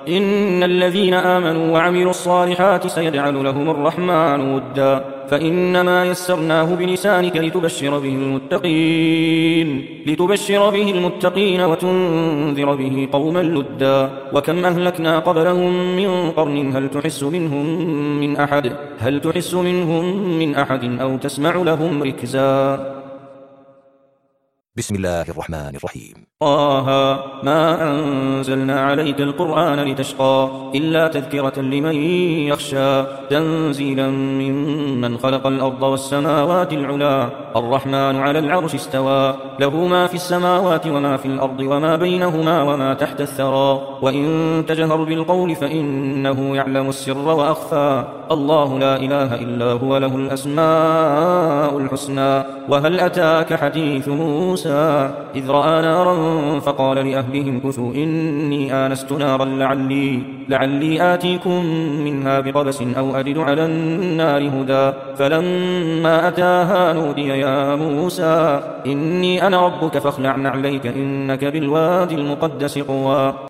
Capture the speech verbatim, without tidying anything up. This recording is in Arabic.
إن الذين آمنوا وعملوا الصالحات سيجعل لهم الرحمن ودا فإنما يسرناه بلسانك لتبشر به المتقين لتبشر به المتقين وتنذر به قوما لدا وكم أهلكنا قبلهم من قرن هل تحس منهم من أحد هل تحس منهم من أحد أو تسمع لهم ركزا. بسم الله الرحمن الرحيم. طه ما أنزلنا عليك القرآن لتشقى إلا تذكرة لمن يخشى تنزيلا ممن خلق الأرض والسماوات العلا الرحمن على العرش استوى له ما في السماوات وما في الأرض وما بينهما وما تحت الثرى وإن تجهر بالقول فإنه يعلم السر وأخفى الله لا إله إلا هو له الأسماء الحسنى. وهل أتاك حديث موسى إذ رأى نارا فقال لأهلهم كثوا إني آنست نارا لعلي, لعلي آتيكم منها بقبس أو أجد على النار هدى فلما أتاها نودي يا موسى إني أنا ربك فاخلع نعليك إنك بالوادي المقدس طوى.